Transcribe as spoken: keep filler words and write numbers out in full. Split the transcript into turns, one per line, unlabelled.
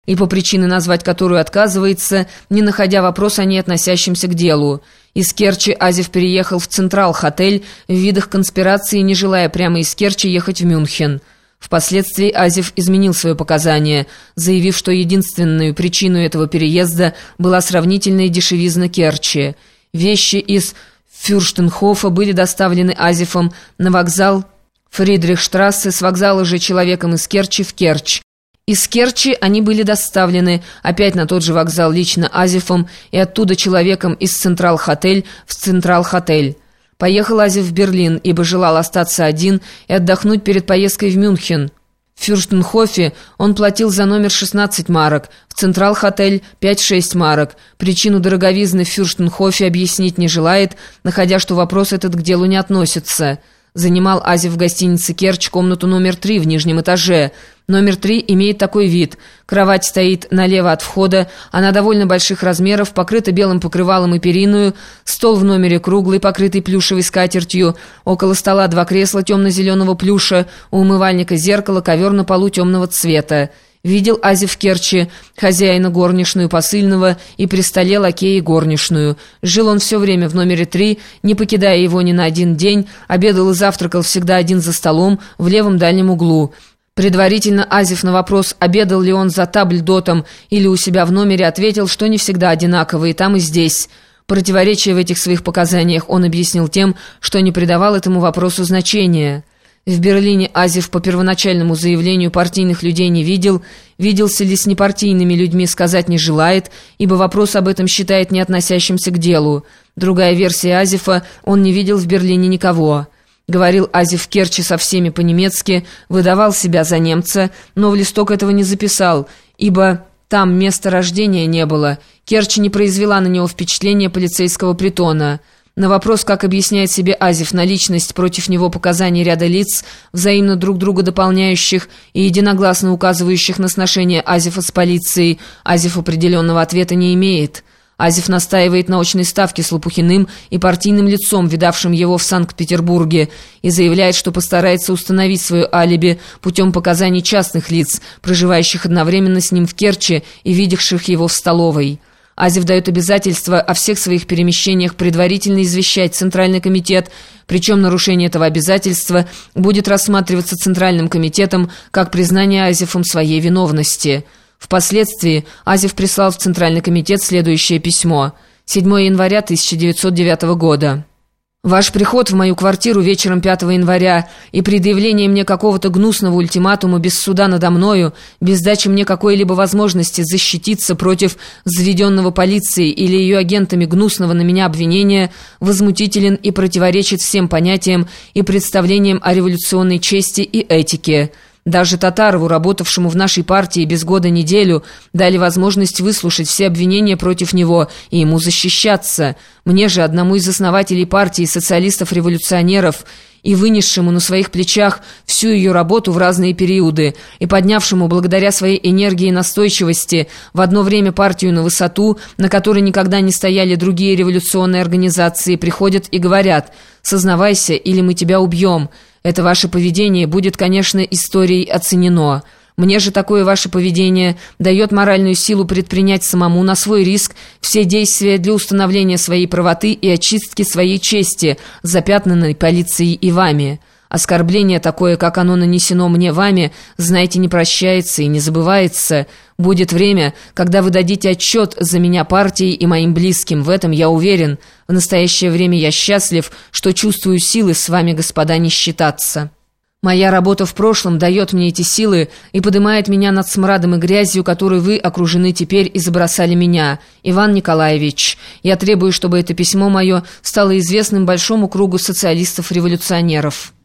и по причине, назвать которую отказывается, не находя вопроса, не относящимся к делу. Из Керчи Азев переехал в Централ-Хотель в видах конспирации, не желая прямо из Керчи ехать в Мюнхен. Впоследствии Азев изменил свое показание, заявив, что единственной причиной этого переезда была сравнительная дешевизна Керчи. Вещи из Фюрштенхофа были доставлены Азевом на вокзал Фридрихштрассе, с вокзала же человеком из Керчи в Керчь. Из Керчи они были доставлены опять на тот же вокзал лично Азевом и оттуда человеком из Централ-Хотель в Централ-Хотель. Поехал Азев в Берлин, ибо желал остаться один и отдохнуть перед поездкой в Мюнхен. В Фюрштенхофе он платил за номер шестнадцать марок, в Централ-Хотель пять-шесть марок. Причину дороговизны в Фюрштенхофе объяснить не желает, находя, что вопрос этот к делу не относится. Занимал Азев в гостинице «Керчь» комнату номер три в нижнем этаже. Номер три имеет такой вид. Кровать стоит налево от входа, она довольно больших размеров, покрыта белым покрывалом и периною, стол в номере круглый, покрытый плюшевой скатертью, около стола два кресла темно-зеленого плюша, у умывальника зеркало, ковер на полу темного цвета. Видел Азев в Керчи хозяина горничную посыльного и при столе лакея и горничную. Жил он все время в номере три, не покидая его ни на один день, обедал и завтракал всегда один за столом в левом дальнем углу. Предварительно Азев на вопрос, обедал ли он за табльдотом или у себя в номере, ответил, что не всегда одинаково и там, и здесь. Противоречие в этих своих показаниях он объяснил тем, что не придавал этому вопросу значения. В Берлине Азев по первоначальному заявлению партийных людей не видел, виделся ли с непартийными людьми, сказать не желает, ибо вопрос об этом считает не относящимся к делу. Другая версия Азефа: он не видел в Берлине никого. Говорил Азев в Керчи со всеми по-немецки, выдавал себя за немца, но в листок этого не записал, ибо там места рождения не было. Керчь не произвела на него впечатления полицейского притона. На вопрос, как объясняет себе Азев наличность против него показаний ряда лиц, взаимно друг друга дополняющих и единогласно указывающих на сношение Азефа с полицией, Азев определенного ответа не имеет. Азев настаивает на очной ставке с Лопухиным и партийным лицом, видавшим его в Санкт-Петербурге, и заявляет, что постарается установить свое алиби путем показаний частных лиц, проживающих одновременно с ним в Керчи и видевших его в столовой. Азев дает обязательство о всех своих перемещениях предварительно извещать Центральный комитет, причем нарушение этого обязательства будет рассматриваться Центральным комитетом как признание Азефом своей виновности. Впоследствии Азев прислал в Центральный комитет следующее письмо. седьмого января тысяча девятьсот девятого года. Ваш приход в мою квартиру вечером пятого января и предъявление мне какого-то гнусного ультиматума без суда надо мною, без дачи мне какой-либо возможности защититься против заведенного полицией или ее агентами гнусного на меня обвинения, возмутителен и противоречит всем понятиям и представлениям о революционной чести и этике. Даже Татарову, работавшему в нашей партии без года неделю, дали возможность выслушать все обвинения против него и ему защищаться. Мне же, одному из основателей партии социалистов-революционеров и вынесшему на своих плечах всю ее работу в разные периоды, и поднявшему благодаря своей энергии и настойчивости в одно время партию на высоту, на которой никогда не стояли другие революционные организации, приходят и говорят: «Сознавайся, или мы тебя убьем». Это ваше поведение будет, конечно, историей оценено. Мне же такое ваше поведение дает моральную силу предпринять самому на свой риск все действия для установления своей правоты и очистки своей чести, запятнанной полицией и вами. Оскорбление такое, как оно нанесено мне вами, знаете, не прощается и не забывается. Будет время, когда вы дадите отчет за меня партии и моим близким, в этом я уверен. В настоящее время я счастлив, что чувствую силы с вами, господа, не считаться. Моя работа в прошлом дает мне эти силы и поднимает меня над смрадом и грязью, которой вы окружены теперь и забросали меня. Иван Николаевич, я требую, чтобы это письмо мое стало известным большому кругу социалистов-революционеров».